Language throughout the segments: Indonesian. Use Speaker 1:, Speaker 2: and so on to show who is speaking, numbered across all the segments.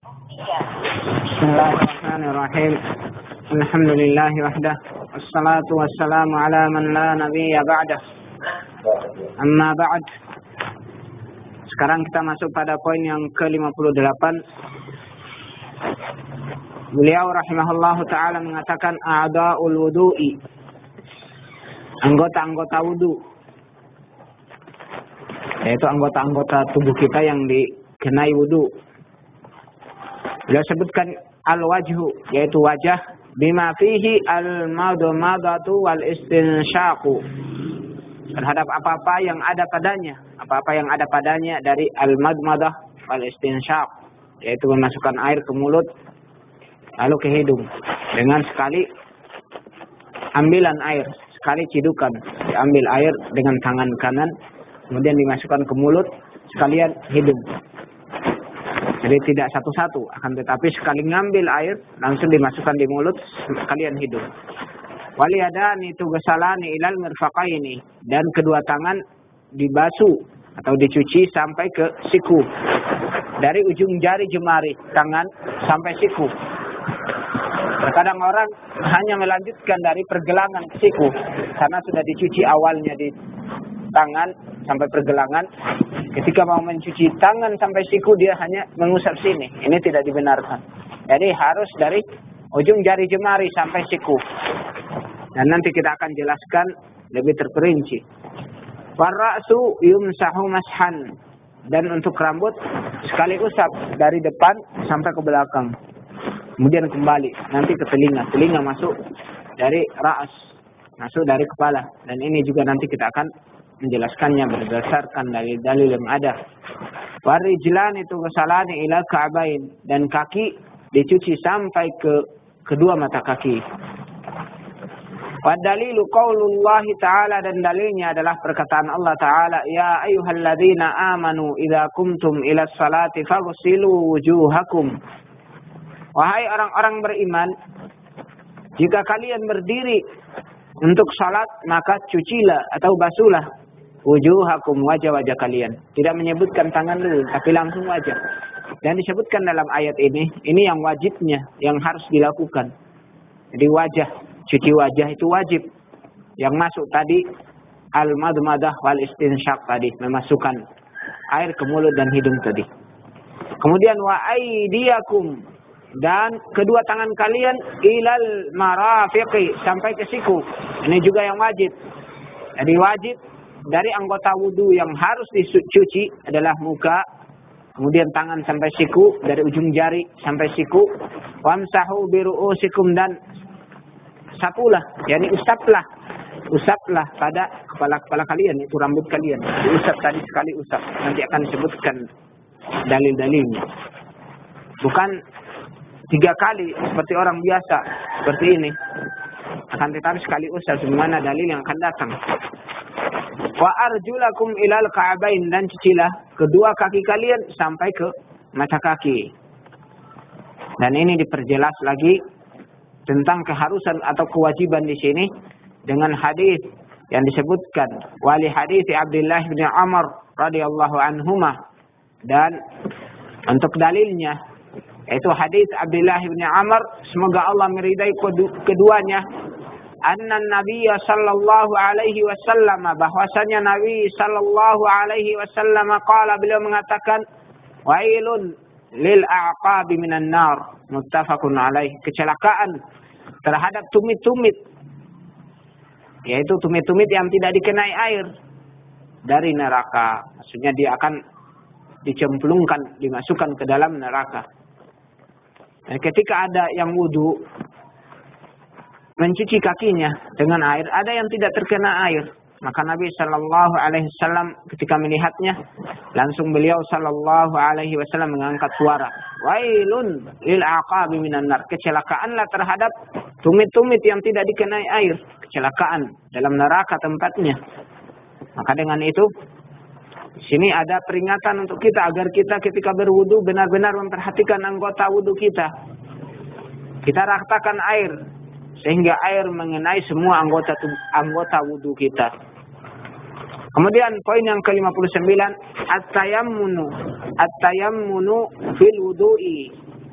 Speaker 1: Bismillahirrahmanirrahim. Alhamdulillah wahdah. Wassalatu wassalamu ala man la nabiyya ba'dah. Amma ba'd. Sekarang kita masuk pada poin yang ke-58. Beliau rahimahullahu ta'ala mengatakan a'da'ul wudu'i, anggota-anggota wudu, yaitu anggota-anggota tubuh kita yang dikenai wudu. Beliau sebutkan al-wajhu, yaitu wajah, bima fihi al-madmadatu wal istinsyaqu, terhadap apa-apa yang ada padanya dari al-madmadah wal istinsyaq, yaitu memasukkan air ke mulut lalu ke hidung dengan sekali ambilan air, sekali cidukan, diambil air dengan tangan kanan kemudian dimasukkan ke mulut sekalian hidung. Jadi tidak satu-satu, akan tetapi sekali ngambil air langsung dimasukkan di mulut sekalian hidung. Waliyadani tughsalani ilal mirfaqaini, dan kedua tangan dibasuh atau dicuci sampai ke siku. Dari ujung jari jemari tangan sampai siku. Terkadang orang hanya melanjutkan dari pergelangan ke siku karena sudah dicuci awalnya di tangan sampai pergelangan. Ketika mau mencuci tangan sampai siku dia hanya mengusap sini. Ini tidak dibenarkan. Jadi harus dari ujung jari jemari sampai siku. Dan nanti kita akan jelaskan lebih terperinci. Warra'su yumsahu mashan, dan untuk rambut sekali usap dari depan sampai ke belakang. Kemudian kembali nanti ke telinga. Telinga masuk dari ra'as, masuk dari kepala. Dan ini juga nanti kita akan menjelaskannya berdasarkan dalil-dalil yang ada. Warijlani tughsalani ila ka'bain, dan kaki dicuci sampai ke kedua mata kaki. Wadalilu qaulullahi ta'ala, dan dalilnya adalah perkataan Allah Ta'ala, ya ayyuhalladzina amanu idza kumtum ila sholati faghsilu wujuhakum. Wahai orang-orang beriman, jika kalian berdiri untuk salat maka cucilah atau basuhlah wujuhakum, wajah-wajah kalian. Tidak menyebutkan tangan dulu, tapi langsung wajah. Dan disebutkan dalam ayat ini yang wajibnya, yang harus dilakukan. Jadi wajah, cuci wajah itu wajib. Yang masuk tadi al-madmadah wal istinsyaq tadi, memasukkan air ke mulut dan hidung tadi. Kemudian wa aydiyakum, dan kedua tangan kalian ilal marafiqi, sampai ke siku. Ini juga yang wajib. Jadi wajib dari anggota wudu yang harus dicuci adalah muka, kemudian tangan sampai siku, dari ujung jari sampai siku. Wamsahu biru'usikum, dan sapulah, yakni usaplah pada kepala kalian, itu rambut kalian. Diusap tadi sekali usap. Nanti akan disebutkan dalil-dalilnya. Bukan 3 kali seperti orang biasa seperti ini, akan tetapi sekali usap sebagaimana dalil yang akan datang. Wa arjulakum ilal ka'bain, dan cucilah kedua kaki kalian sampai ke mata kaki. Dan ini diperjelas lagi tentang keharusan atau kewajiban di sini dengan hadis yang disebutkan wali hadis Abdullah bin Umar radhiyallahu anhuma, dan untuk dalilnya yaitu hadis Abdullah bin Umar, semoga Allah meridai keduanya, anna nabiyya sallallahu alaihi wasallam, bahwasanya Nabi sallallahu alaihi wasallam qala, beliau mengatakan, wailun lil a'qabi minan nar, muttafaqun alaih, kecelakaan terhadap tumit-tumit, yaitu tumit-tumit yang tidak dikenai air dari neraka. Maksudnya dia akan dicemplungkan, dimasukkan ke dalam neraka. Dan ketika ada yang wudu mencuci kakinya dengan air, ada yang tidak terkena air, maka Nabi sallallahu alaihi wasallam ketika melihatnya, langsung beliau sallallahu alaihi wasallam mengangkat suara, wailun lil aqabi minan nar, kecelakaanlah terhadap tumit-tumit yang tidak dikenai air, kecelakaan dalam neraka tempatnya. Maka dengan itu sini ada peringatan untuk kita agar kita ketika berwudu benar-benar memperhatikan anggota wudu kita. Kita ratakan air sehingga air mengenai semua anggota wudu kita. Kemudian poin yang ke-59, at-tayammunu fil wudu'i,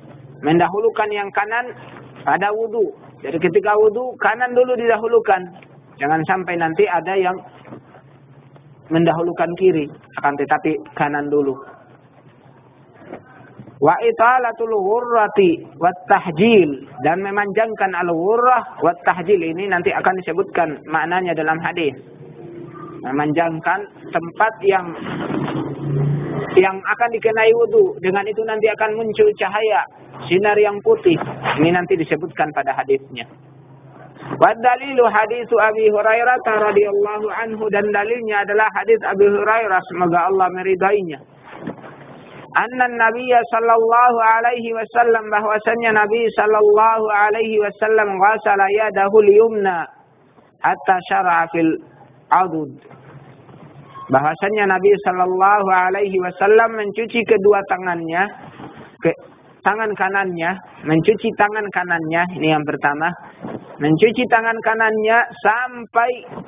Speaker 1: mendahulukan yang kanan pada wudu. Jadi ketika wudu, kanan dulu didahulukan. Jangan sampai nanti ada yang mendahulukan kiri, akan tetapi kanan dulu. Wa italatul ghurrati wat tahjil, dan memanjangkan al-ghurrah wat tahjil, ini nanti akan disebutkan maknanya dalam hadis. Memanjangkan tempat yang akan dikenai wudu, dengan itu nanti akan muncul cahaya sinar yang putih. Ini nanti disebutkan pada hadisnya. Wa dalilu hadisu Abi Hurairah radhiyallahu anhu, dan dalilnya adalah hadis Abi Hurairah, semoga Allah meridainya. Anna Nabiya sallallahu alaihi wasallam, bahwasanya Nabi sallallahu alaihi wasallam ghasala yadahu al-yumna hatta syara'a fil adud. Bahwasanya Nabi sallallahu alaihi wasallam mencuci kedua tangannya, tangan kanannya, mencuci tangan kanannya, ini yang pertama, mencuci tangan kanannya sampai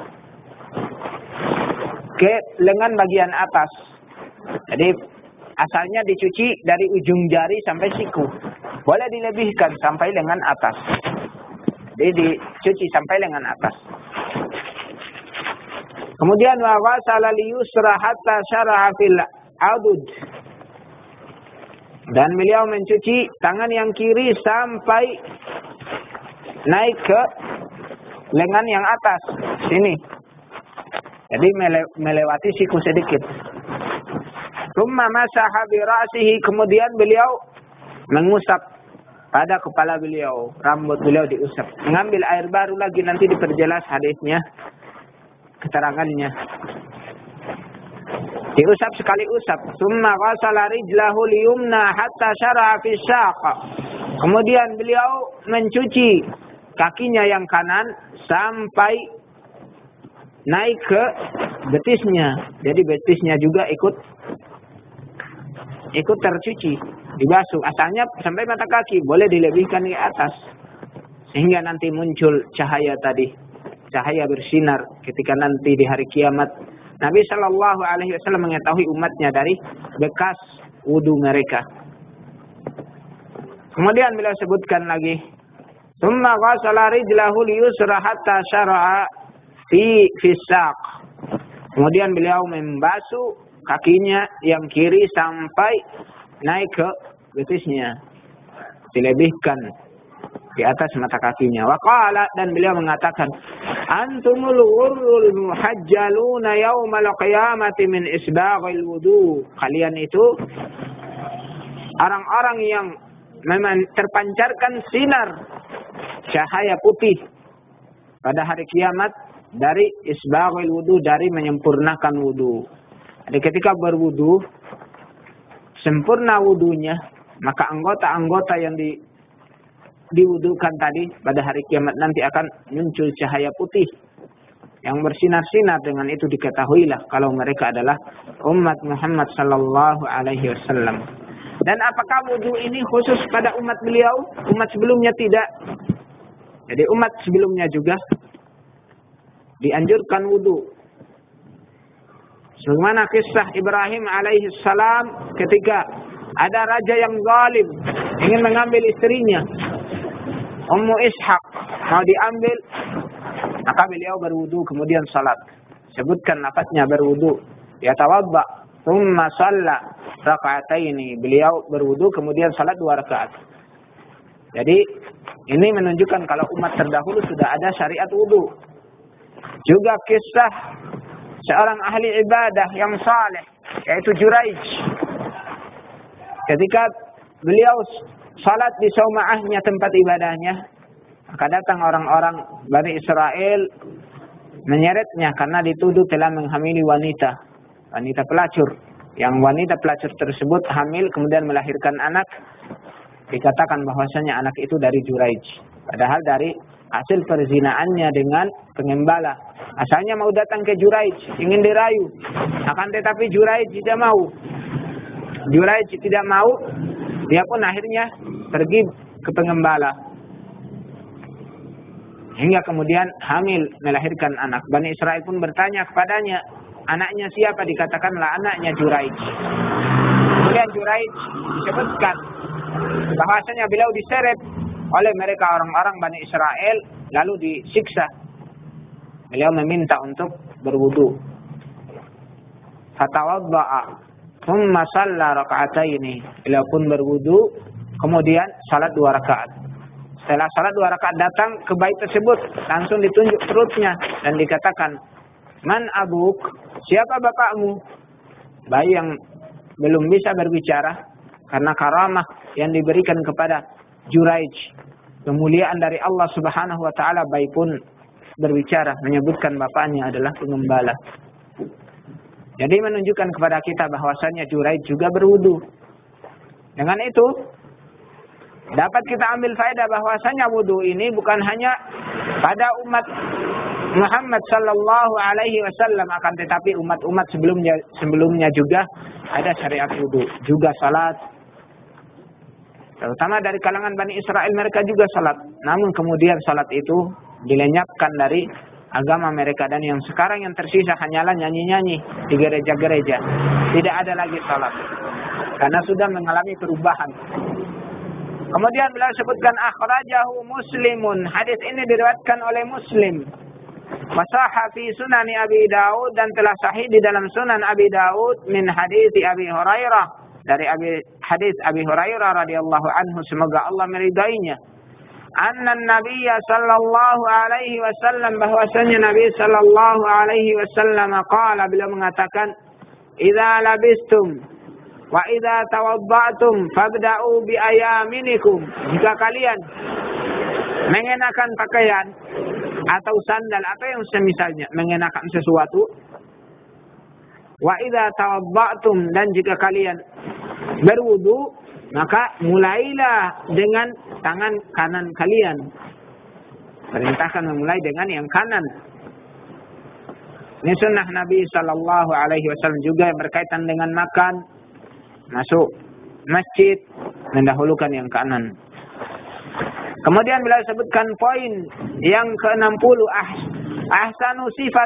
Speaker 1: ke lengan bagian atas. Jadi asalnya dicuci dari ujung jari sampai siku, boleh dilebihkan sampai lengan atas. Jadi dicuci sampai lengan atas. Kemudian wa ghasala liyusra hatta syara'a fil adud, dan beliau mencuci tangan yang kiri sampai naik ke lengan yang atas sini. Jadi melewati siku sedikit. Tsumma masaha bi ra'sihi, kemudian beliau mengusap pada kepala beliau, rambut beliau diusap. Mengambil air baru lagi, nanti diperjelas hadisnya, keterangannya. Diusap sekali usap. Tsumma ghasala rijlahu liyumna hatta syara'a fi syaq. Kemudian beliau mencuci kakinya yang kanan sampai naik ke betisnya. Jadi betisnya juga ikut tercuci, dibasuh. Asalnya sampai mata kaki, boleh dilebihkan ke atas sehingga nanti muncul cahaya tadi, cahaya bersinar ketika nanti di hari kiamat. Nabi Shallallahu Alaihi Wasallam mengetahui umatnya dari bekas wudu mereka. Kemudian beliau sebutkan lagi, "Tsumma ghasala rijlahu liyusra hatta syara'a fi saq." Kemudian beliau membasuh kakinya yang kiri sampai naik ke betisnya, dilebihkan di atas mata kakinya. Wa qala, dan beliau mengatakan, "Antumul ghurrul muhajjaluna yaumal qiyamati min isbaghil wudu." Kalian itu orang-orang yang memang terpancarkan sinar cahaya putih pada hari kiamat dari isbaghil wudu, dari menyempurnakan wudu. Jadi ketika berwudu, sempurna wudunya, maka anggota-anggota yang diwudukan tadi pada hari kiamat nanti akan muncul cahaya putih yang bersinar-sinar. Dengan itu diketahuilah kalau mereka adalah umat Muhammad sallallahu alaihi wasallam. Dan apakah wudu ini khusus pada umat beliau? Umat sebelumnya tidak. Jadi umat sebelumnya juga dianjurkan wudu. Sebagaimana kisah Ibrahim alaihi salam ketika ada raja yang zalim ingin mengambil istrinya Ummu Ishaq, mau diambil, maka beliau berwudu kemudian salat. Sebutkan lafaznya berwudu, yatawadda thumma shalla raka'ataini. Beliau berwudu kemudian salat 2 rakaat. Jadi ini menunjukkan kalau umat terdahulu sudah ada syariat wudu. Juga kisah seorang ahli ibadah yang saleh, yaitu Juraij. Ketika beliau salat di saumaahnya, tempat ibadahnya, maka datang orang-orang Bani Israel menyeretnya karena dituduh telah menghamili wanita pelacur. Yang wanita pelacur tersebut hamil kemudian melahirkan anak. Dikatakan bahwasanya anak itu dari Juraij, padahal dari hasil perzinaannya dengan pengembala. Asalnya mau datang ke Juraij, ingin dirayu, akan tetapi Juraij tidak mau. Juraij tidak mau, dia pun akhirnya pergi ke pengembala. Hingga kemudian hamil, melahirkan anak. Bani Israel pun bertanya kepadanya, anaknya siapa? Dikatakanlah anaknya Juraij. Kemudian Juraij disebutkan bahwasanya beliau diseret oleh mereka orang-orang Bani Israel lalu disiksa. Beliau meminta untuk berwudu. Fatawadda'a thumma shalla raka'ataini. Beliau pun berwudu, kemudian salat 2 rakaat. Setelah salat 2 rakaat datang ke bayi tersebut, langsung ditunjuk perutnya dan dikatakan, "Man abuk?" Siapa bapakmu? Bayi yang belum bisa berbicara karena karamah yang diberikan kepada Juraij, kemuliaan dari Allah Subhanahu wa taala, bayi pun berbicara menyebutkan bapaknya adalah pengembala. Jadi menunjukkan kepada kita bahwasanya Juraij juga berwudu. Dengan itu dapat kita ambil faedah bahwasanya wudu ini bukan hanya pada umat Muhammad sallallahu alaihi wasallam, akan tetapi umat-umat sebelumnya juga ada syariat wudu, juga salat. Terutama dari kalangan Bani Israel, mereka juga salat. Namun kemudian salat itu dilenyapkan dari agama mereka, dan yang sekarang yang tersisa hanyalah nyanyi-nyanyi di gereja-gereja. Tidak ada lagi salat karena sudah mengalami perubahan. Kemudian beliau sebutkan akhrajahu Muslimun. Hadis ini diriwayatkan oleh Muslim. Wasahha fi Sunan Abi Daud, dan telah sahih di dalam Sunan Abi Daud min hadis Abi Hurairah, dari hadis Abi Hurairah radhiyallahu anhu, semoga Allah meridainya. Anna Nabiyya sallallahu alaihi wasallam, bahwasanya Nabi sallallahu alaihi wasallam qala, beliau mengatakan, "Idza labistum wa idza tawadda'tum fabda'u bi ayaminikum." Jika kalian mengenakan pakaian atau sandal atau yang semisalnya, mengenakan sesuatu, wa idza tawadda'tum, dan jika kalian berwudu, maka mulailah dengan tangan kanan kalian. Perintahkan memulai dengan yang kanan. Ini sunnah Nabi sallallahu alaihi wasallam juga yang berkaitan dengan makan, masuk masjid, mendahulukan yang kanan. Kemudian beliau sebutkan poin yang ke-60, ahsanu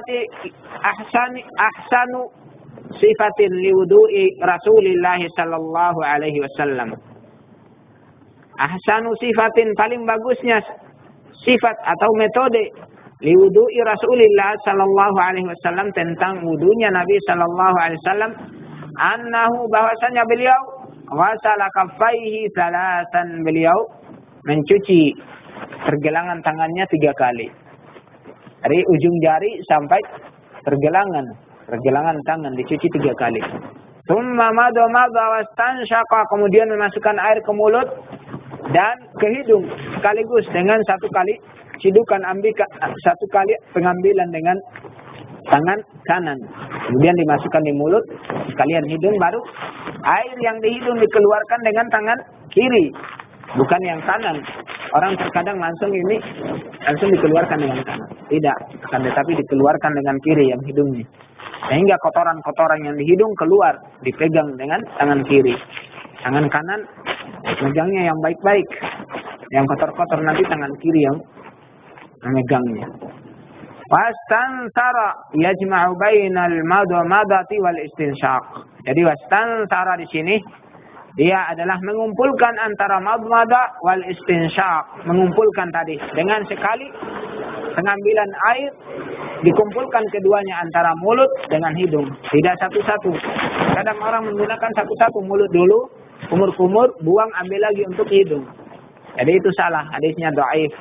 Speaker 1: sifatin liwudu'i Rasulillah sallallahu alaihi wasallam. Ahsanu sifatin, paling bagusnya sifat atau metode liwudu'i Rasulillah sallallahu alaihi wasallam, tentang wudunya Nabi sallallahu alaihi wasallam, annahu, bahwasanya beliau ghasala kaffaihi salasan, beliau mencuci pergelangan tangannya 3 kali. Dari ujung jari sampai pergelangan tangan dicuci 3 kali. Tsumma madha wastanshaqa, kemudian memasukkan air ke mulut dan ke hidung sekaligus dengan 1 kali cidukan, 1 kali pengambilan dengan tangan kanan. Kemudian dimasukkan di mulut sekalian hidung, baru air yang di hidung dikeluarkan dengan tangan kiri, bukan yang kanan. Orang terkadang langsung dikeluarkan dengan kanan. Tidak, akan tetapi dikeluarkan dengan kiri yang hidungnya. Sehingga kotoran-kotoran yang di hidung keluar, dipegang dengan tangan kiri. Tangan kanan megangnya yang baik-baik. Yang kotor-kotor nanti tangan kiri yang memegangnya. Wastansara yajma'u bainal madmadati wal istinsyaq. Jadi wastansara di sini dia adalah mengumpulkan antara madmada wal istinsyaq, mengumpulkan tadi dengan sekali pengambilan air, dikumpulkan keduanya antara mulut dengan hidung, tidak satu-satu. Kadang orang menggunakan satu-satu, mulut dulu, kumur-kumur, buang, ambil lagi untuk hidung. Jadi itu salah, hadisnya dhaif.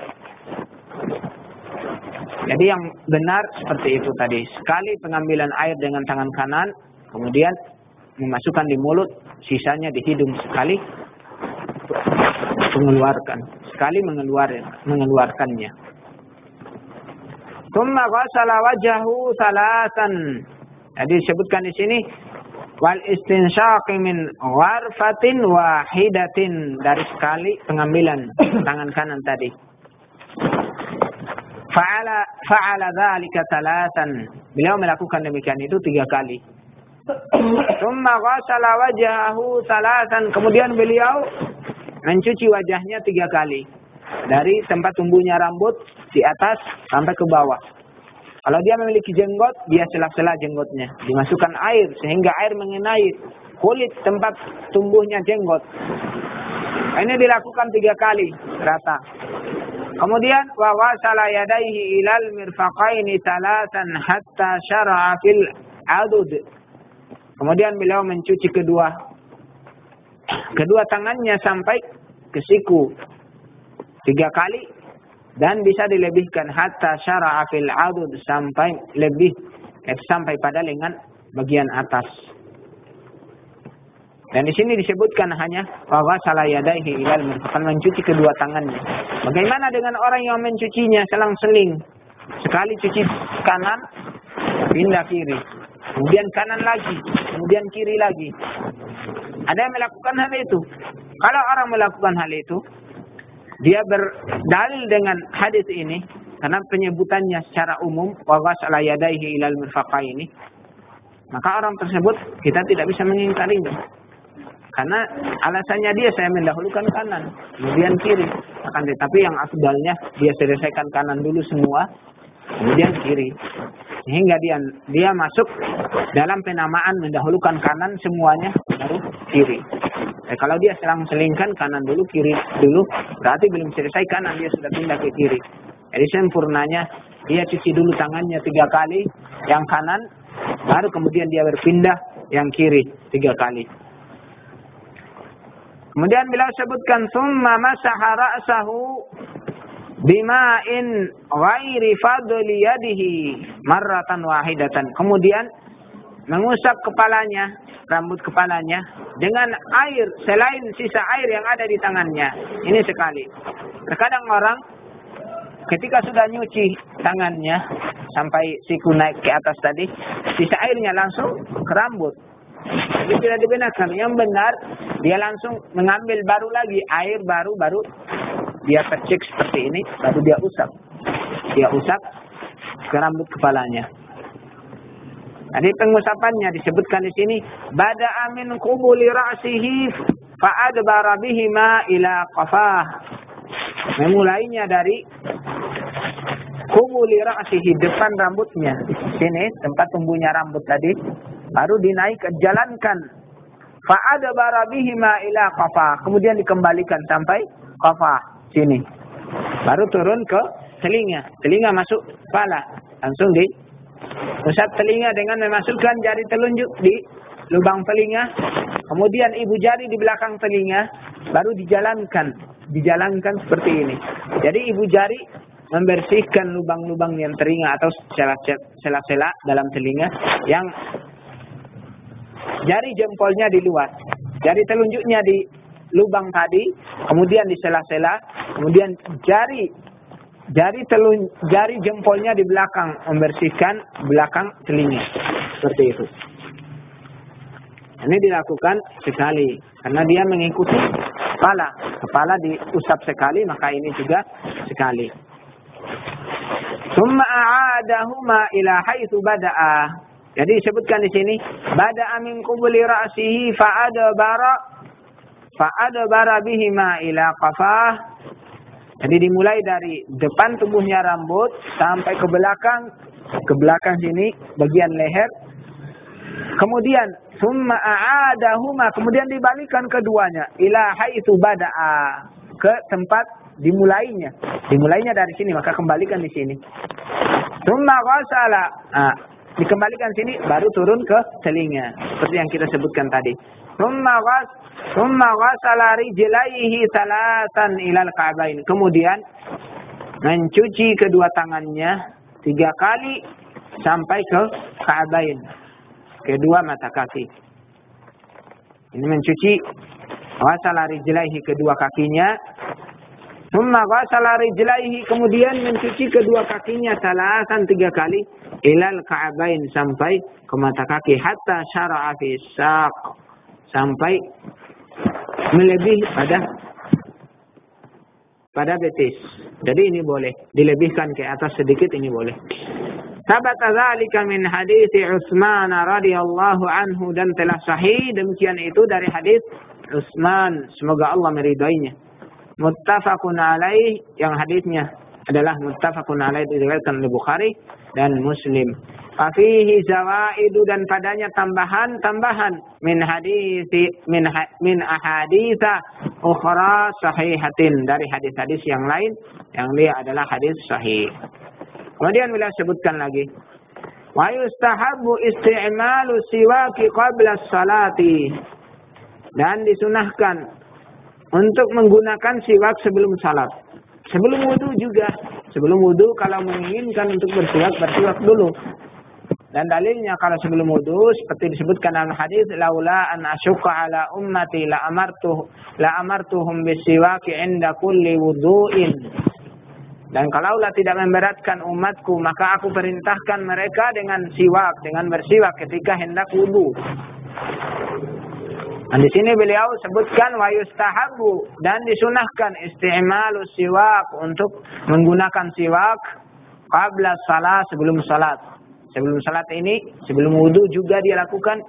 Speaker 1: Jadi yang benar seperti itu tadi. Sekali pengambilan air dengan tangan kanan, kemudian memasukkan di mulut, sisanya di hidung sekali, mengeluarkan. Sekali mengeluarkannya. Tsumma ghasala wajhahu salasan. Jadi disebutkan di sini wal istinsyaq min gharfatin wahidatin, dari sekali pengambilan tangan kanan tadi. Fa'ala dzalika salasan. Beliau melakukan demikian itu 3 kali. Tsumma ghasala wajhahu salasan. Kemudian beliau mencuci wajahnya 3 kali. Dari tempat tumbuhnya rambut di atas sampai ke bawah. Kalau dia memiliki jenggot, dia sela-sela jenggotnya. Dimasukkan air sehingga air mengenai kulit tempat tumbuhnya jenggot. Ini dilakukan 3 kali rata. Kemudian wa wasala yadayhi ilal mirfaqaini salatan hatta syara'a fil adud. Kemudian beliau mencuci kedua tangannya sampai ke siku 3 kali dan bisa dilebihkan hatta syara'a fil adud sampai pada lengan bagian atas. Dan di sini disebutkan hanya wa ghasala yadayhi ilal mirfaqain, mencuci kedua tangannya. Bagaimana dengan orang yang mencucinya selang-seling? Sekali cuci kanan, pindah kiri. Kemudian kanan lagi, kemudian kiri lagi. Ada yang melakukan hal itu? Kalau orang melakukan hal itu, dia berdalil dengan hadis ini karena penyebutannya secara umum wa ghasala yadayhi ilal mirfaqain, maka orang tersebut kita tidak bisa mengingkarinya. Karena alasannya dia saya mendahulukan kanan, kemudian kiri. Akan tetapi yang afdalnya dia selesaikan kanan dulu semua, kemudian kiri. Sehingga dia masuk dalam penamaan mendahulukan kanan semuanya, baru kiri. Kalau dia selang-selingkan kanan dulu, kiri dulu, berarti belum selesai kanan, dia sudah pindah ke kiri. Jadi sempurnanya dia cuci dulu tangannya 3 kali, yang kanan, baru kemudian dia berpindah yang kiri 3 kali. Kemudian beliau sebutkan summa masaha ra'sahu bima'in ghairi fadli yadihi marratan wahidatan. Kemudian mengusap kepalanya, rambut kepalanya dengan air selain sisa air yang ada di tangannya. Ini sekali. Terkadang orang ketika sudah nyuci tangannya sampai siku naik ke atas tadi, sisa airnya langsung ke rambut. Itu tidak dibenarkan. Yang benar dia langsung mengambil baru lagi air baru dia percik seperti ini, baru dia usap ke rambut kepalanya. Jadi pengusapannya disebutkan di sini bada'a min qubuli ra'sihi fa'adbara bihima ila qafah. Memulainya dari qubuli ra'sihi, depan rambutnya. Sini tempat tumbuhnya rambut tadi, baru dinaik jalankan. Fa'adbara bihima ila qafah. Kemudian dikembalikan sampai qafah sini. Baru turun ke telinga. Telinga masuk kepala. Langsung usap telinga dengan memasukkan jari telunjuk di lubang telinga. Kemudian ibu jari di belakang telinga. Baru dijalankan seperti ini. Jadi ibu jari membersihkan lubang-lubang yang telinga atau sela-sela dalam telinga yang jari jempolnya di luar, jari telunjuknya di lubang tadi, kemudian di sela-sela, kemudian jari jempolnya di belakang, membersihkan belakang telinga. Seperti itu. Ini dilakukan sekali karena dia mengikuti kepala. Kepala diusap sekali, maka ini juga sekali. Tsumma a'adahuma ila haitsu bada'a. Jadi disebutkan di sini bada'a min qubuli ra'sihi fa'adbara bihima ila qafah. Jadi dimulai dari depan tubuhnya rambut sampai ke belakang sini bagian leher. Kemudian summa a'adahuma, kemudian dibalikan keduanya ila haitsu bada'a, ke tempat dimulainya dari sini, maka kembalikan di sini. Summa ghasala, dikembalikan sini baru turun ke telinga seperti yang kita sebutkan tadi. Summa ghasala rijlaihi salatan ilal ka'bain. Kemudian mencuci kedua tangannya 3 kali sampai ke ka'bain, kedua mata kaki. Ini mencuci ghasala rijlaihi, kedua kakinya. Summa ghasala rijlaihi, kemudian mencuci kedua kakinya salatan 3 kali ilal ka'bain, sampai ke mata kaki, hatta syara'a fi saq, sampai melebihi pada betis. Jadi ini boleh dilebihkan ke atas sedikit, ini boleh. Sabata dzalika min hadits Utsman radhiyallahu anhu, dan telah sahih demikian itu dari hadis Utsman, semoga Allah meridainya. Muttafaqun alaih, yang hadisnya adalah muttafaqun alaih, diriwayatkan oleh Bukhari dan Muslim. Fafihi zawaidu, dan padanya tambahan-tambahan min ahaditsa ukhra sahihatin, dari hadis-hadis yang lain yang dia adalah hadis sahih. Kemudian beliau sebutkan lagi, wa yustahabbu isti'malu siwaki qabla salati, dan disunahkan untuk menggunakan siwak sebelum salat. Sebelum wudu juga. Sebelum wudu kalau menginginkan untuk bersiwak dulu. Dan dalilnya kalau sebelum wudu seperti disebutkan dalam hadis, laula an asyqa ala ummati la amartuhum bisiwaki inda kulli wudu'in. Dan kalaulah tidak memberatkan umatku, maka aku perintahkan mereka dengan bersiwak ketika hendak wudu. Dan di sini beliau sebutkan wa yustahabu, dan disunahkan isti'malu siwak, untuk menggunakan siwak qabla salat, sebelum salat. Sebelum salat ini, sebelum wudu juga dia lakukan.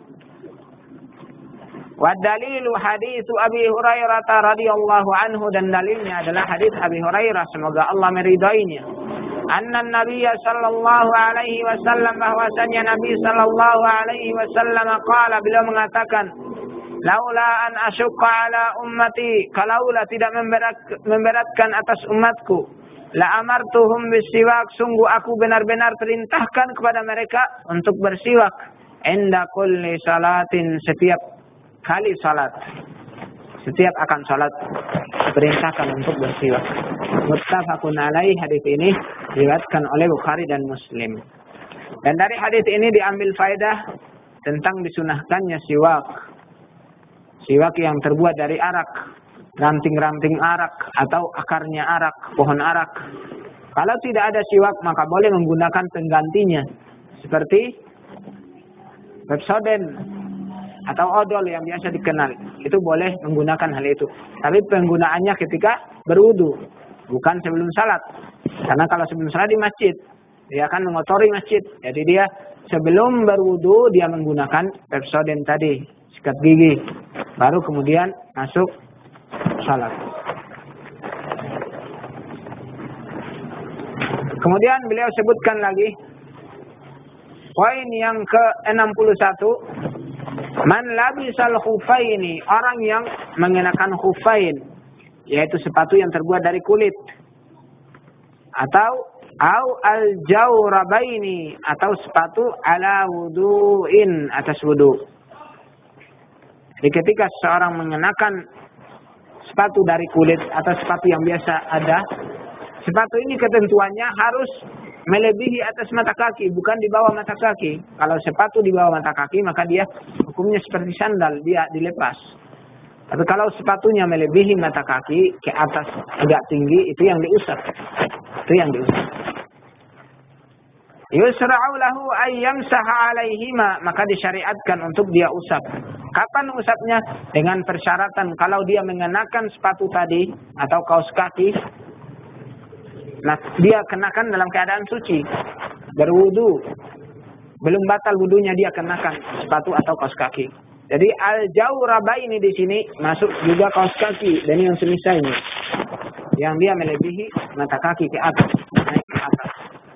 Speaker 1: Wa dalilu haditsu Abi Hurairah radhiyallahu anhu, dan dalilnya adalah hadis Abi Hurairah, semoga Allah meridainya. Anna Nabiyya sallallahu alaihi wasallam, bahwasanya Nabi sallallahu alaihi wasallam qala, beliau mengatakan, laula an asyqa ala ummati, kalaulah tidak memberatkan atas umatku, la amartuhum bisiwak, sungguh aku benar-benar perintahkan kepada mereka untuk bersiwak inda kulli salatin, setiap kali salat, setiap akan salat perintahkan untuk bersiwak. Muttafaqun alaih, hadis ini diriwayatkan oleh Bukhari dan Muslim. Dan dari hadis ini diambil faedah tentang disunahkannya siwak. Siwak yang terbuat dari arak, ranting-ranting arak atau akarnya arak, pohon arak. Kalau tidak ada siwak, maka boleh menggunakan penggantinya, seperti Pepsodent atau odol yang biasa dikenal. Itu boleh menggunakan hal itu. Tapi penggunaannya ketika berwudu, bukan sebelum salat. Karena kalau sebelum salat di masjid, dia akan mengotori masjid. Jadi dia sebelum berwudu dia menggunakan Pepsodent tadi, sikat gigi, baru kemudian masuk salat. Kemudian beliau sebutkan lagi poin yang ke-61, man labisal khufaini, orang yang mengenakan khufain, yaitu sepatu yang terbuat dari kulit, atau al-jawrabaini, atau sepatu ala wudu'in, atas wudu. Jadi ketika seseorang mengenakan sepatu dari kulit atau sepatu yang biasa ada, sepatu ini ketentuannya harus melebihi atas mata kaki, bukan di bawah mata kaki. Kalau sepatu di bawah mata kaki, maka dia hukumnya seperti sandal, dia dilepas. Tapi kalau sepatunya melebihi mata kaki, ke atas agak tinggi, itu yang diusap. Itu yang diusap. Yusra'u lahu ayyamsaha alaihima, maka disyariatkan untuk dia usap. Kapan usapnya? Dengan persyaratan kalau dia mengenakan sepatu tadi atau kaos kaki, nah dia kenakan dalam keadaan suci, berwudu, belum batal wudunya dia kenakan sepatu atau kaos kaki. Jadi al-jawrabaini di sini masuk juga kaos kaki dan yang semisalnya, yang dia melebihi mata kaki ke atas, naik ke atas.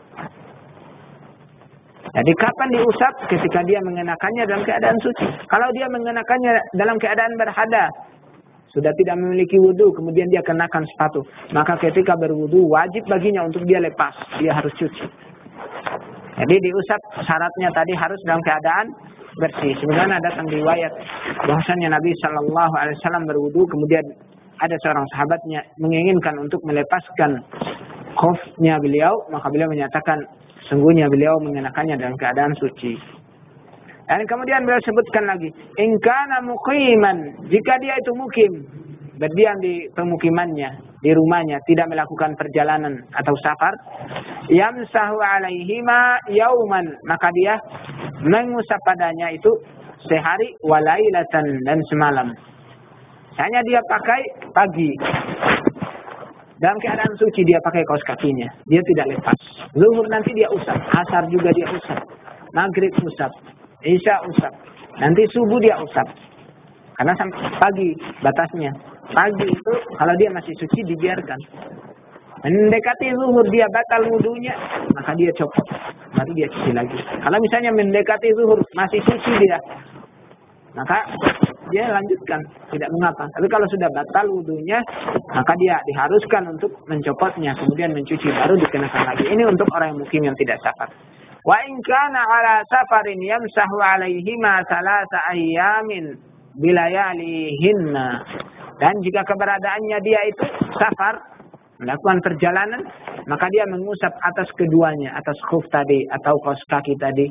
Speaker 1: Jadi kapan diusap? Ketika dia mengenakannya dalam keadaan suci. Kalau dia mengenakannya dalam keadaan berhadas, sudah tidak memiliki wudu, kemudian dia kenakan sepatu, maka ketika berwudu wajib baginya untuk dia lepas, dia harus cuci. Jadi diusap syaratnya tadi harus dalam keadaan bersih. Sebenarnya datang riwayat bahwasanya Nabi Shallallahu Alaihi Wasallam berwudu, kemudian ada seorang sahabatnya menginginkan untuk melepaskan khufnya beliau, maka beliau menyatakan sungguhnya beliau mengenakannya dalam keadaan suci. Dan kemudian beliau sebutkan lagi, in kana muqiman, jika dia itu mukim, berdiam di pemukimannya, di rumahnya, tidak melakukan perjalanan atau safar, yamsahu alaihima yauman, maka dia mengusap padanya itu sehari walailatan, dan semalam. Hanya dia pakai pagi, dalam keadaan suci dia pakai kaos kakinya, dia tidak lepas. Zuhur nanti dia usap, asar juga dia usap, maghrib usap, isya usap, nanti subuh dia usap. Karena sampai pagi batasnya. Pagi itu kalau dia masih suci dibiarkan. Mendekati zuhur dia batal wudunya, maka dia copot, baru dia cuci lagi. Kalau misalnya mendekati zuhur masih suci dia, maka dia lanjutkan, tidak mengapa. Tapi kalau sudah batal wudunya, maka dia diharuskan untuk mencopotnya, kemudian mencuci, baru dikenakan lagi. Ini untuk orang yang mukim yang tidak safar. Wa in kana ala safarin yamsahu alaihima salasa ayyamin bilayalihinna. Dan jika keberadaannya dia itu safar, melakukan perjalanan, maka dia mengusap atas keduanya, atas khuf tadi atau kaus kaki tadi.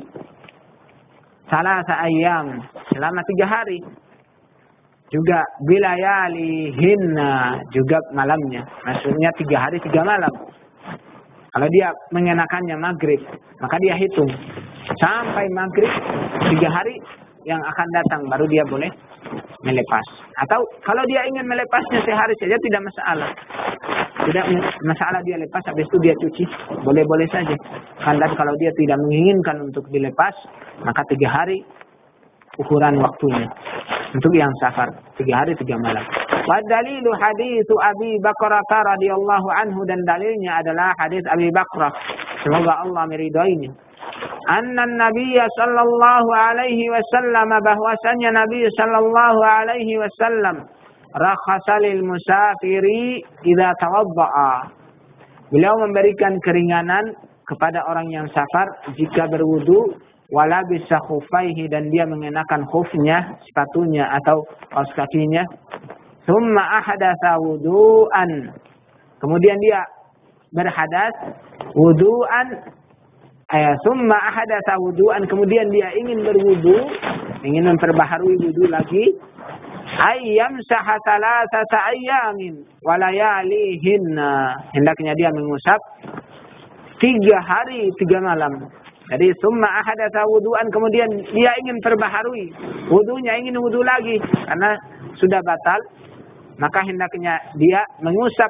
Speaker 1: Salasa ayyam, selama 3 hari. Juga bilayalihinna, juga malamnya. Maksudnya 3 hari 3 malam. Kalau dia mengenakannya maghrib, maka dia hitung sampai maghrib 3 hari yang akan datang, baru dia boleh melepas. Atau kalau dia ingin melepasnya sehari saja tidak masalah. Tidak masalah dia lepas, habis itu dia cuci, boleh-boleh saja. Dan kalau dia tidak menginginkan untuk dilepas, maka 3 hari ukuran waktunya. Untuk yang safar, 3 hari 3 malam. Wa dalilu haditsu Abi Bakrah radhiyallahu anhu, dan dalilnya adalah hadis Abi Bakrah, semoga Allah meridainya. Anna Nabiyya sallallahu alaihi wasallam, bahwasanya Nabi sallallahu alaihi wasallam rakhasa lil musafiri idza tawaddaa. Beliau memberikan keringanan kepada orang yang safar jika berwudu, wala bisa khufaihi, dan dia mengenakan khufnya, sepatunya atau kaus kakinya. Tsumma ahdatsa wudu'an, kemudian dia berhadas wudu'an. Tsumma ahdatsa wudu'an, kemudian dia ingin berwudu, ingin memperbaharui wudu lagi. Ayyam sahasalasata ayyamin walayalihinna, hendaknya dia mengusap 3 hari 3 malam. Jadi summa ahadatsa wudu'an, kemudian dia ingin perbaharui wudunya, ingin wudu lagi karena sudah batal, maka hendaknya dia mengusap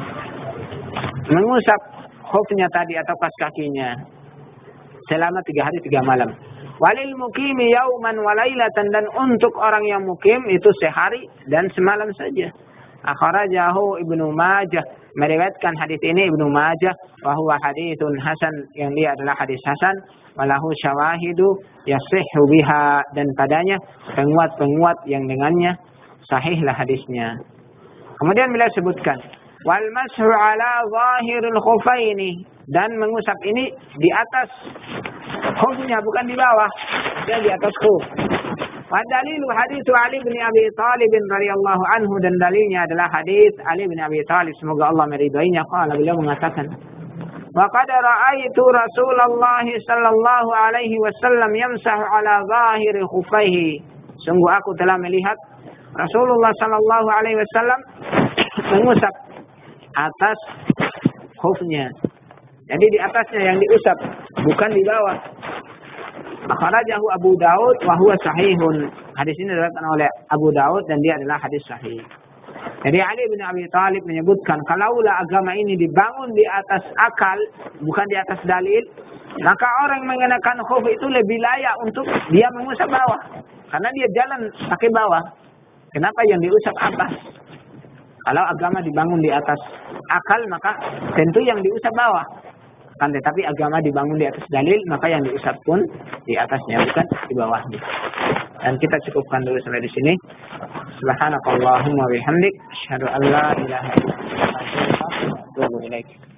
Speaker 1: khufnya tadi atau kaus kakinya selama 3 hari 3 malam. Walil mukimi yauman walailatan, dan untuk orang yang mukim itu sehari dan semalam saja. Akhrajahu Ibnu Majah, meriwayatkan hadis ini Ibnu Majah, wa huwa haditsun hasan, yang dia adalah hadis hasan, walahu syawahidu yasihhu biha, dan padanya penguat-penguat yang dengannya sahihlah hadisnya. Kemudian beliau sebutkan wal mashu ala zahiril khufaini, dan mengusap ini di atas khufnya, bukan di bawah, dia di atas khuf. Wa dalilu hadits Ali bin Abi Thalib radhiyallahu anhu, dan dalilnya adalah hadis Ali bin Abi Thalib, semoga Allah meridainya. Qala, beliau mengatakan, wa qad ra'aitu Rasulullah sallallahu alaihi wasallam yamsahu ala zahiri khufaihi, sungguh aku telah melihat Rasulullah sallallahu alaihi wasallam mengusap atas khufnya. Jadi di atasnya yang diusap, bukan di bawah. Akhrajahu Abu Daud wa huwa sahihun. Hadis ini diriwayatkan oleh Abu Daud dan dia adalah hadis sahih. Jadi Ali bin Abi Thalib menyebutkan, kalaulah agama ini dibangun di atas akal, bukan di atas dalil, maka orang yang mengenakan khuf itu lebih layak untuk dia mengusap bawah, karena dia jalan pakai bawah. Kenapa yang diusap atas? Kalau agama dibangun di atas akal, maka tentu yang diusap bawah. Kan, tetapi agama dibangun di atas dalil, maka yang diusap pun di atasnya, bukan di bawahnya. Dan kita cukupkan dulu sampai di sini. Subhanakallahumma wa bihamdik, asyhadu an la ilaha illa anta, astaghfiruka wa atubu ilaik.